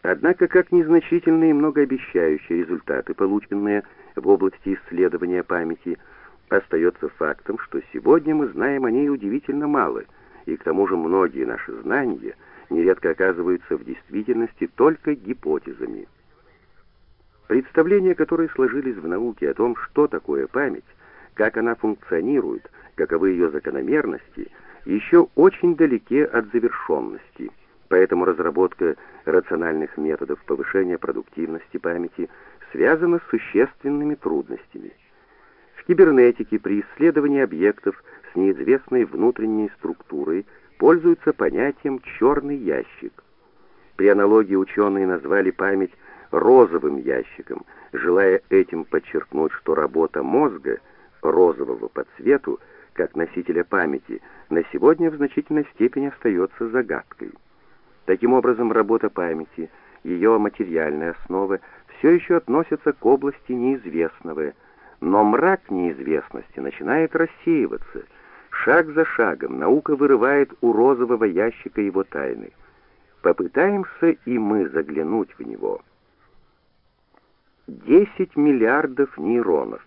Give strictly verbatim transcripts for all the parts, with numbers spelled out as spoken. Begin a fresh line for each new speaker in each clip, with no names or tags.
Однако, как незначительные и многообещающие результаты, полученные в области исследования памяти, остается фактом, что сегодня мы знаем о ней удивительно мало, и к тому же многие наши знания нередко оказываются в действительности только гипотезами. Представления, которые сложились в науке о том, что такое память, как она функционирует, каковы ее закономерности, еще очень далеки от завершенности. Поэтому разработка рациональных методов повышения продуктивности памяти связана с существенными трудностями. В кибернетике при исследовании объектов с неизвестной внутренней структурой пользуются понятием «черный ящик». При аналогии ученые назвали память розовым ящиком, желая этим подчеркнуть, что работа мозга, розового по цвету, как носителя памяти, на сегодня в значительной степени остается загадкой. Таким образом, работа памяти, ее материальная основа, все еще относятся к области неизвестного, но мрак неизвестности начинает рассеиваться. Шаг за шагом наука вырывает у розового ящика его тайны. Попытаемся и мы заглянуть в него. десять миллиардов нейронов.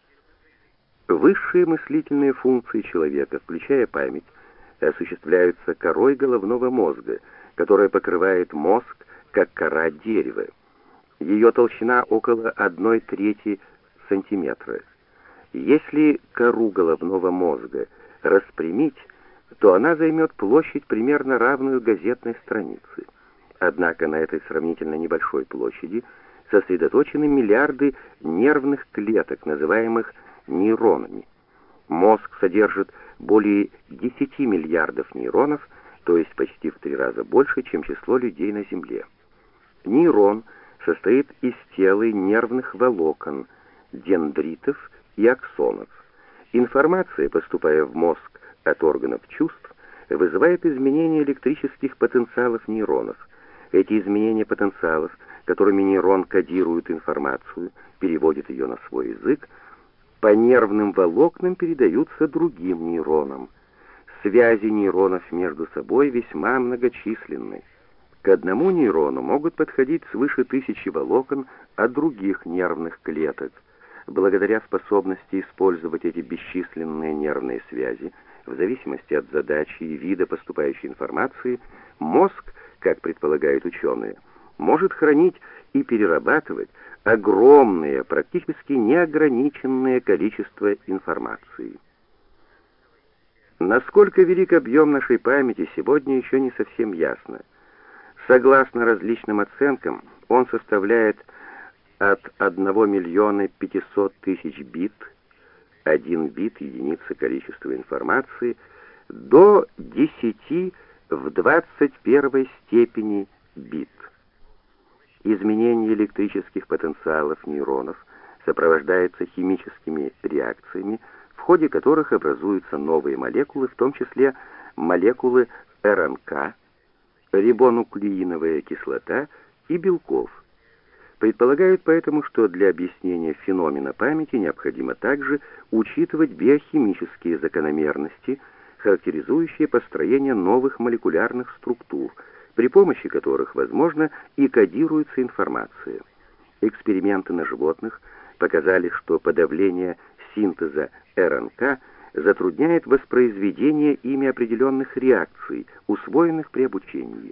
Высшие мыслительные функции человека, включая память, осуществляются корой головного мозга, которая покрывает мозг, как кора дерева. Ее толщина около одной трети сантиметра. Если кору головного мозга распрямить, то она займет площадь, примерно равную газетной странице. Однако на этой сравнительно небольшой площади сосредоточены миллиарды нервных клеток, называемых нейронами. Мозг содержит более десяти миллиардов нейронов, то есть почти в три раза больше, чем число людей на Земле. Нейрон состоит из тела и нервных волокон, дендритов и аксонов. Информация, поступая в мозг от органов чувств, вызывает изменения электрических потенциалов нейронов. Эти изменения потенциалов, которыми нейрон кодирует информацию, переводит ее на свой язык, по нервным волокнам передаются другим нейронам. Связи нейронов между собой весьма многочисленны. К одному нейрону могут подходить свыше тысячи волокон от других нервных клеток. Благодаря способности использовать эти бесчисленные нервные связи, в зависимости от задачи и вида поступающей информации, мозг, как предполагают ученые, может хранить и перерабатывать огромное, практически неограниченное количество информации. Насколько велик объем нашей памяти, сегодня еще не совсем ясно. Согласно различным оценкам, он составляет от одного миллиона пятисот тысяч бит, один бит — единица количества информации, до десяти в двадцать первой степени бит. Изменение электрических потенциалов нейронов сопровождается химическими реакциями, в ходе которых образуются новые молекулы, в том числе молекулы эр эн ка, рибонуклеиновая кислота и белков. Предполагают поэтому, что для объяснения феномена памяти необходимо также учитывать биохимические закономерности, характеризующие построение новых молекулярных структур, при помощи которых, возможно, и кодируется информация. Эксперименты на животных показали, что подавление синтеза эр эн ка затрудняет воспроизведение ими определенных реакций, усвоенных при обучении.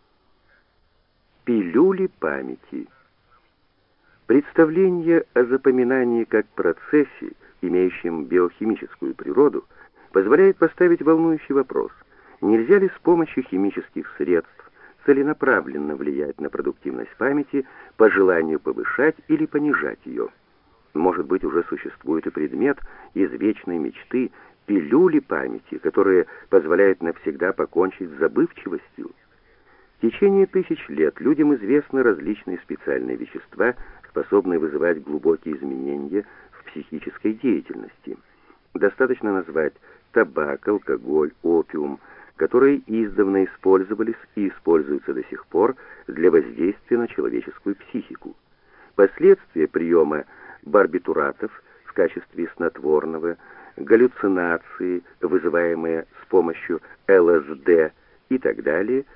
Пилюли памяти. Представление о запоминании как процессе, имеющем биохимическую природу, позволяет поставить волнующий вопрос: нельзя ли с помощью химических средств целенаправленно влиять на продуктивность памяти, по желанию повышать или понижать ее? Может быть, уже существует и предмет из вечной мечты — пилюли памяти, которые позволяют навсегда покончить с забывчивостью. В течение тысяч лет людям известны различные специальные вещества, способные вызывать глубокие изменения в психической деятельности. Достаточно назвать табак, алкоголь, опиум, которые издавна использовались и используются до сих пор для воздействия на человеческую психику. Последствия приема барбитуратов в качестве снотворного, галлюцинации, вызываемые с помощью эл эс дэ и так далее,